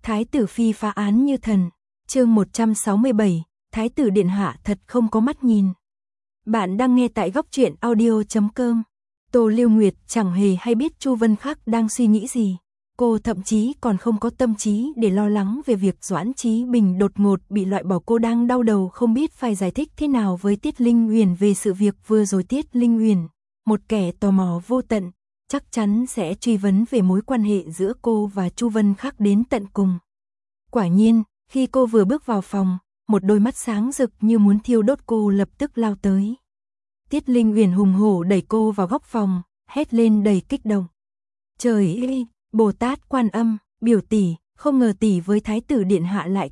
Thái tử phi phá án như thần. Chương 167, Thái tử điện hạ thật không có mắt nhìn. Bạn đang nghe tại góc truyện audio.com. Tô Lưu Nguyệt chẳng hề hay biết Chu Vân Khắc đang suy nghĩ gì. Cô thậm chí còn không có tâm trí để lo lắng về việc Doãn Chí Bình đột ngột bị loại bỏ. Cô đang đau đầu không biết phải giải thích thế nào với Tiết Linh Uyển về sự việc vừa rồi. Tiết Linh Uyển, một kẻ tò mò vô tận, chắc chắn sẽ truy vấn về mối quan hệ giữa cô và Chu Vân Khắc đến tận cùng. Quả nhiên, khi cô vừa bước vào phòng, một đôi mắt sáng rực như muốn thiêu đốt cô lập tức lao tới. Tiết Linh Uyển hùng hổ đẩy cô vào góc phòng, hét lên đầy kích động. Trời ơi, Bồ Tát Quan Âm, biểu tỷ, không ngờ tỷ với Thái tử điện hạ lại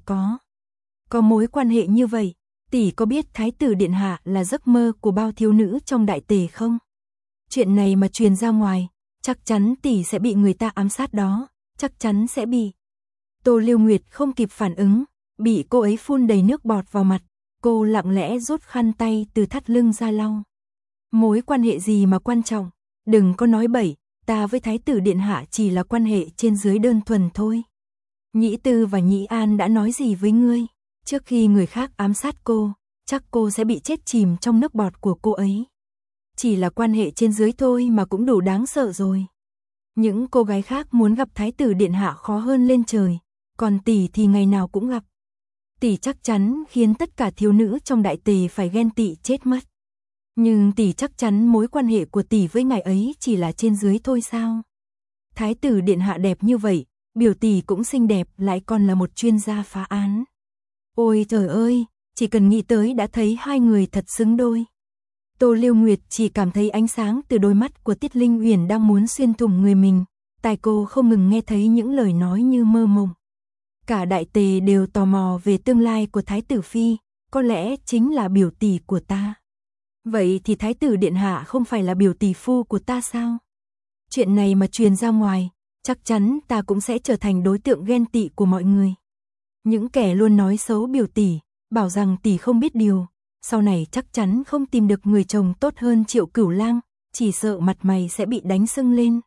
có mối quan hệ như vậy. Tỷ có biết Thái tử điện hạ là giấc mơ của bao thiếu nữ trong đại tề không? Chuyện này mà truyền ra ngoài, chắc chắn tỷ sẽ bị người ta ám sát đó, chắc chắn sẽ bị. Tô Lưu Nguyệt không kịp phản ứng, bị cô ấy phun đầy nước bọt vào mặt, cô lặng lẽ rút khăn tay từ thắt lưng ra lau. Mối quan hệ gì mà quan trọng, đừng có nói bậy, ta với Thái tử điện hạ chỉ là quan hệ trên dưới đơn thuần thôi. Nhĩ Tư và Nhĩ An đã nói gì với ngươi? Trước khi người khác ám sát cô, chắc cô sẽ bị chết chìm trong nước bọt của cô ấy. Chỉ là quan hệ trên dưới thôi mà cũng đủ đáng sợ rồi. Những cô gái khác muốn gặp Thái tử điện hạ khó hơn lên trời, còn tỷ thì ngày nào cũng gặp. Tỷ chắc chắn khiến tất cả thiếu nữ trong đại tề phải ghen tị chết mất. Nhưng tỷ chắc chắn mối quan hệ của tỷ với ngài ấy chỉ là trên dưới thôi sao? Thái tử điện hạ đẹp như vậy, biểu tỷ cũng xinh đẹp lại còn là một chuyên gia phá án. Ôi trời ơi, chỉ cần nghĩ tới đã thấy hai người thật xứng đôi. Tô Lưu Nguyệt chỉ cảm thấy ánh sáng từ đôi mắt của Tiết Linh Uyển đang muốn xuyên thủng người mình, tai cô không ngừng nghe thấy những lời nói như mơ mộng. Cả đại tề đều tò mò về tương lai của Thái tử phi, có lẽ chính là biểu tỷ của ta. Vậy thì Thái tử điện hạ không phải là biểu tỷ phu của ta sao? Chuyện này mà truyền ra ngoài, chắc chắn ta cũng sẽ trở thành đối tượng ghen tị của mọi người. Những kẻ luôn nói xấu biểu tỷ, bảo rằng tỷ không biết điều, sau này chắc chắn không tìm được người chồng tốt hơn Triệu Cửu Lang, chỉ sợ mặt mày sẽ bị đánh sưng lên.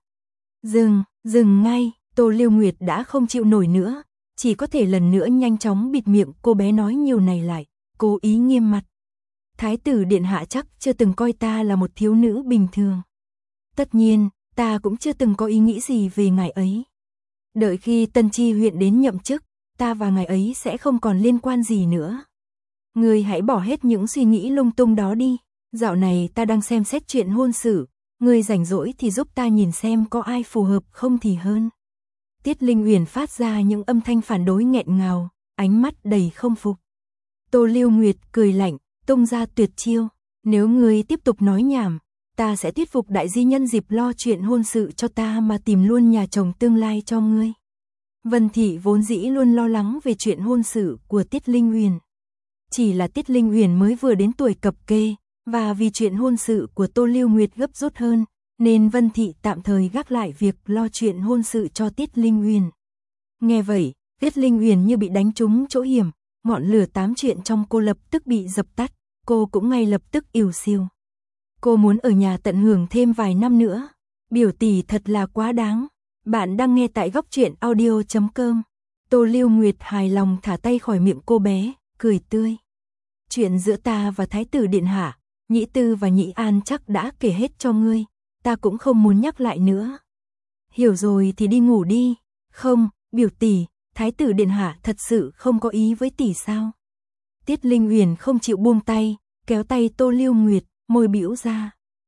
Dừng ngay, Tô Lưu Nguyệt đã không chịu nổi nữa, chỉ có thể lần nữa nhanh chóng bịt miệng cô bé nói nhiều này lại, cố ý nghiêm mặt. Thái tử điện hạ chắc chưa từng coi ta là một thiếu nữ bình thường. Tất nhiên, ta cũng chưa từng có ý nghĩ gì về ngài ấy. Đợi khi Tân Chi huyện đến nhậm chức, ta và ngài ấy sẽ không còn liên quan gì nữa. Ngươi hãy bỏ hết những suy nghĩ lung tung đó đi. Dạo này ta đang xem xét chuyện hôn sự, ngươi rảnh rỗi thì giúp ta nhìn xem có ai phù hợp không thì hơn. Tiết Linh Uyển phát ra những âm thanh phản đối nghẹn ngào, ánh mắt đầy không phục. Tô Lưu Nguyệt cười lạnh, tung ra tuyệt chiêu. Nếu ngươi tiếp tục nói nhảm, ta sẽ thuyết phục đại di nhân dịp lo chuyện hôn sự cho ta mà tìm luôn nhà chồng tương lai cho ngươi. Vân Thị vốn dĩ luôn lo lắng về chuyện hôn sự của Tiết Linh Uyển. Chỉ là Tiết Linh Uyển mới vừa đến tuổi cập kê, và vì chuyện hôn sự của Tô Lưu Nguyệt gấp rút hơn, nên Vân Thị tạm thời gác lại việc lo chuyện hôn sự cho Tiết Linh Uyển. Nghe vậy, Tiết Linh Uyển như bị đánh trúng chỗ hiểm, ngọn lửa tám chuyện trong cô lập tức bị dập tắt, cô cũng ngay lập tức ỉu xìu. Cô muốn ở nhà tận hưởng thêm vài năm nữa, biểu tỷ thật là quá đáng. Bạn đang nghe tại góc truyện audio.com. Tô Lưu Nguyệt hài lòng thả tay khỏi miệng cô bé, cười tươi. Chuyện giữa ta và Thái tử điện hạ, Nhĩ Tư và Nhĩ An chắc đã kể hết cho ngươi, ta cũng không muốn nhắc lại nữa. Hiểu rồi thì đi ngủ đi. Không, biểu tỷ, Thái tử điện hạ thật sự không có ý với tỷ sao? Tiết Linh Uyển không chịu buông tay, kéo tay Tô Lưu Nguyệt, môi bĩu ra.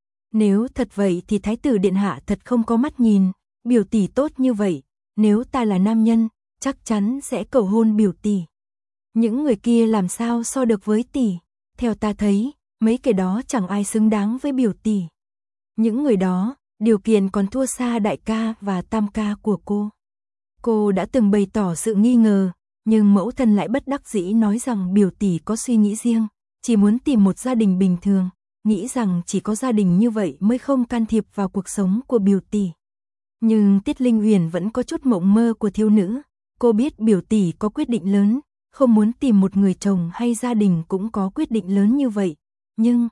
Nếu thật vậy thì Thái tử điện hạ thật không có mắt nhìn, biểu tỷ tốt như vậy, nếu ta là nam nhân, chắc chắn sẽ cầu hôn biểu tỷ. Những người kia làm sao so được với tỷ? Theo ta thấy, mấy cái đó chẳng ai xứng đáng với biểu tỷ. Những người đó, điều kiện còn thua xa đại ca và tam ca của cô. Cô đã từng bày tỏ sự nghi ngờ, nhưng mẫu thân lại bất đắc dĩ nói rằng biểu tỷ có suy nghĩ riêng, chỉ muốn tìm một gia đình bình thường, nghĩ rằng chỉ có gia đình như vậy mới không can thiệp vào cuộc sống của biểu tỷ. Nhưng Tiết Linh Uyển vẫn có chút mộng mơ của thiếu nữ, cô biết biểu tỷ có quyết định lớn, không muốn tìm một người chồng hay gia đình cũng có quyết định lớn như vậy, nhưng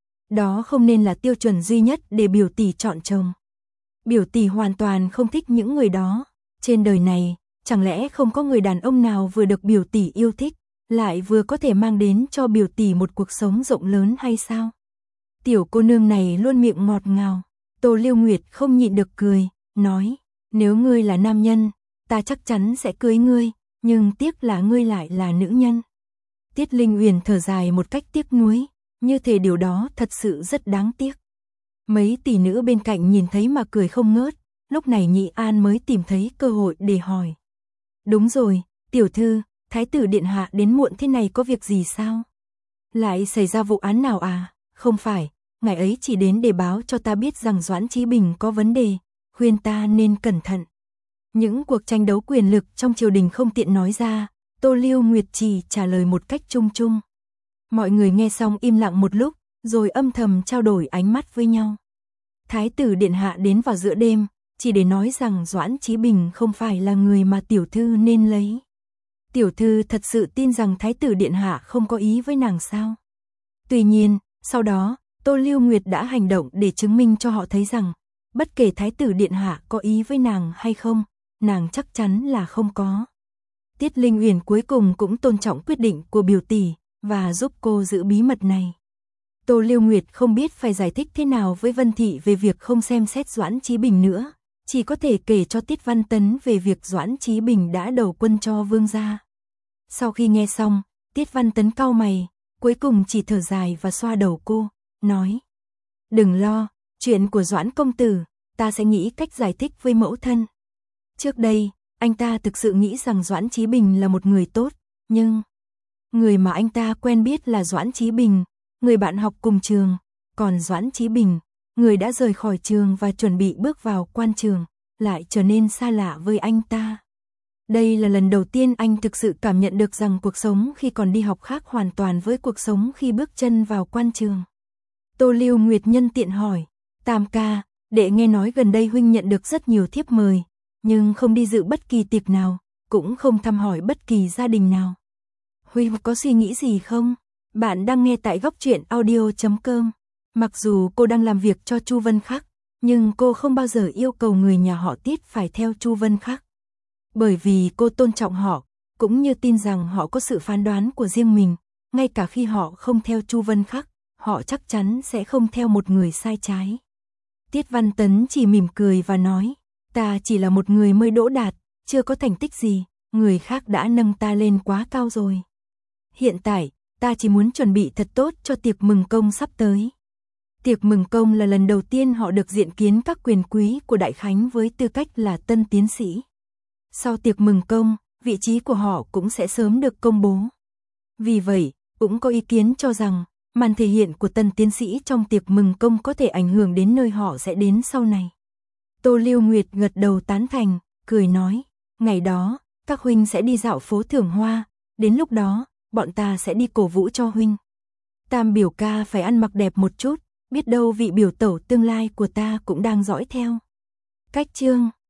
đó không nên là tiêu chuẩn duy nhất để biểu tỷ chọn chồng. Biểu tỷ hoàn toàn không thích những người đó, trên đời này chẳng lẽ không có người đàn ông nào vừa được biểu tỷ yêu thích, lại vừa có thể mang đến cho biểu tỷ một cuộc sống rộng lớn hay sao? Tiểu cô nương này luôn miệng ngọt ngào. Tô Lưu Nguyệt không nhịn được cười, nói, nếu ngươi là nam nhân, ta chắc chắn sẽ cưới ngươi, nhưng tiếc là ngươi lại là nữ nhân. Tiết Linh Uyển thở dài một cách tiếc nuối, như thể điều đó thật sự rất đáng tiếc. Mấy tỷ nữ bên cạnh nhìn thấy mà cười không ngớt, lúc này Nhị An mới tìm thấy cơ hội để hỏi. Đúng rồi, tiểu thư, thái tử điện hạ đến muộn thế này có việc gì sao? Lại xảy ra vụ án nào à? Không phải, ngài ấy chỉ đến để báo cho ta biết rằng Doãn Chí Bình có vấn đề, khuyên ta nên cẩn thận. Những cuộc tranh đấu quyền lực trong triều đình không tiện nói ra, Tô Lưu Nguyệt chỉ trả lời một cách chung chung. Mọi người nghe xong im lặng một lúc, rồi âm thầm trao đổi ánh mắt với nhau. Thái tử điện hạ đến vào giữa đêm, chỉ để nói rằng Doãn Chí Bình không phải là người mà tiểu thư nên lấy. Tiểu thư thật sự tin rằng thái tử điện hạ không có ý với nàng sao? Tuy nhiên, sau đó, Tô Lưu Nguyệt đã hành động để chứng minh cho họ thấy rằng, bất kể thái tử điện hạ có ý với nàng hay không, nàng chắc chắn là không có. Tiết Linh Uyển cuối cùng cũng tôn trọng quyết định của biểu tỷ và giúp cô giữ bí mật này. Tô Lưu Nguyệt không biết phải giải thích thế nào với Vân Thị về việc không xem xét Doãn Chí Bình nữa, chỉ có thể kể cho Tiết Văn Tấn về việc Doãn Chí Bình đã đầu quân cho vương gia. Sau khi nghe xong, Tiết Văn Tấn cau mày, cuối cùng chỉ thở dài và xoa đầu cô, nói: "Đừng lo, chuyện của Doãn công tử, ta sẽ nghĩ cách giải thích với mẫu thân." Trước đây, anh ta thực sự nghĩ rằng Doãn Chí Bình là một người tốt, nhưng người mà anh ta quen biết là Doãn Chí Bình, người bạn học cùng trường, còn Doãn Chí Bình, người đã rời khỏi trường và chuẩn bị bước vào quan trường, lại trở nên xa lạ với anh ta. Đây là lần đầu tiên anh thực sự cảm nhận được rằng cuộc sống khi còn đi học khác hoàn toàn với cuộc sống khi bước chân vào quan trường. Tô Lưu Nguyệt nhân tiện hỏi: "Tam ca, đệ nghe nói gần đây huynh nhận được rất nhiều thiếp mời, nhưng không đi dự bất kỳ tiệc nào, cũng không thăm hỏi bất kỳ gia đình nào. Huynh có suy nghĩ gì không?" Bạn đang nghe tại Góc Truyện Audio.com. Mặc dù cô đang làm việc cho Chu Vân Khắc, nhưng cô không bao giờ yêu cầu người nhà họ Tiết phải theo Chu Vân Khắc. Bởi vì cô tôn trọng họ, cũng như tin rằng họ có sự phán đoán của riêng mình, ngay cả khi họ không theo Chu Vân Khắc, họ chắc chắn sẽ không theo một người sai trái. Tiết Văn Tấn chỉ mỉm cười và nói: "Ta chỉ là một người mới đỗ đạt, chưa có thành tích gì, người khác đã nâng ta lên quá cao rồi. Hiện tại, ta chỉ muốn chuẩn bị thật tốt cho tiệc mừng công sắp tới." Tiệc mừng công là lần đầu tiên họ được diện kiến các quyền quý của Đại Khánh với tư cách là tân tiến sĩ. Sau tiệc mừng công, vị trí của họ cũng sẽ sớm được công bố. Vì vậy, cũng có ý kiến cho rằng, màn thể hiện của tân tiến sĩ trong tiệc mừng công có thể ảnh hưởng đến nơi họ sẽ đến sau này. Tô Lưu Nguyệt gật đầu tán thành, cười nói: "Ngày đó, các huynh sẽ đi dạo phố thưởng hoa, đến lúc đó, bọn ta sẽ đi cổ vũ cho huynh. Tam biểu ca phải ăn mặc đẹp một chút, biết đâu vị biểu tẩu tương lai của ta cũng đang dõi theo." Cách chương